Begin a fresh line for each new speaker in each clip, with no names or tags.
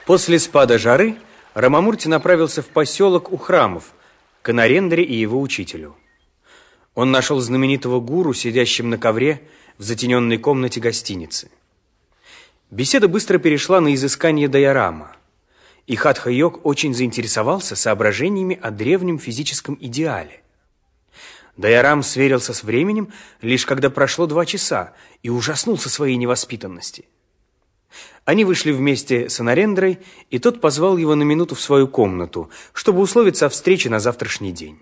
После спада жары Рамамурти направился в поселок у храмов, к Нарендре и его учителю. Он нашел знаменитого гуру, сидящим на ковре в затененной комнате гостиницы. Беседа быстро перешла на изыскание Дайарама, и Хатха-йог очень заинтересовался соображениями о древнем физическом идеале. Дайарам сверился с временем, лишь когда прошло 2 часа, и ужаснулся своей невоспитанности. Они вышли вместе с Нарендрой, и тот позвал его на минуту в свою комнату, чтобы условиться о встрече на завтрашний день.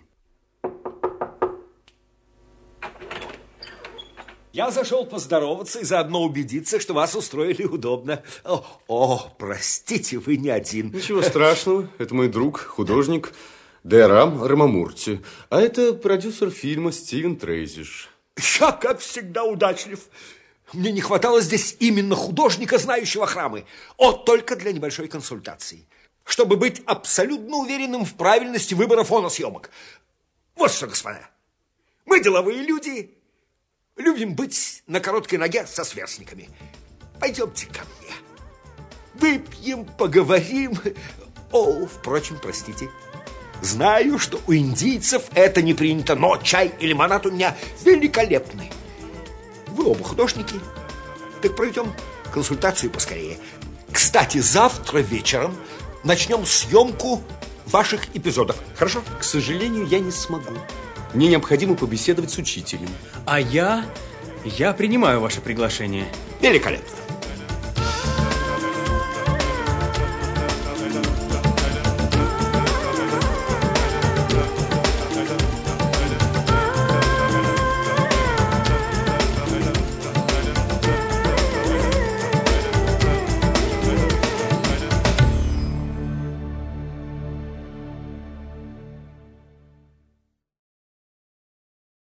Я зашел поздороваться и заодно убедиться, что вас устроили удобно. Простите, вы не один.
Ничего страшного, это мой друг, художник Дайарам Рамамурти. А это продюсер фильма Стивен Трейзиш.
Я, как всегда, удачлив. Мне не хватало здесь именно художника, знающего храмы. Только для небольшой консультации. Чтобы быть абсолютно уверенным в правильности выбора фона съемок. Вот что, господа. Мы деловые люди, любим быть на короткой ноге со сверстниками. Пойдемте ко мне. Выпьем, поговорим. Впрочем, простите. Знаю, что у индийцев это не принято, но чай и лимонад у меня великолепный. Вы оба художники, так проведем консультацию поскорее. Кстати, завтра вечером начнем съемку ваших эпизодов. Хорошо?
К сожалению, я не смогу. Мне необходимо побеседовать с учителем.
А я принимаю ваше приглашение.
Великолепно.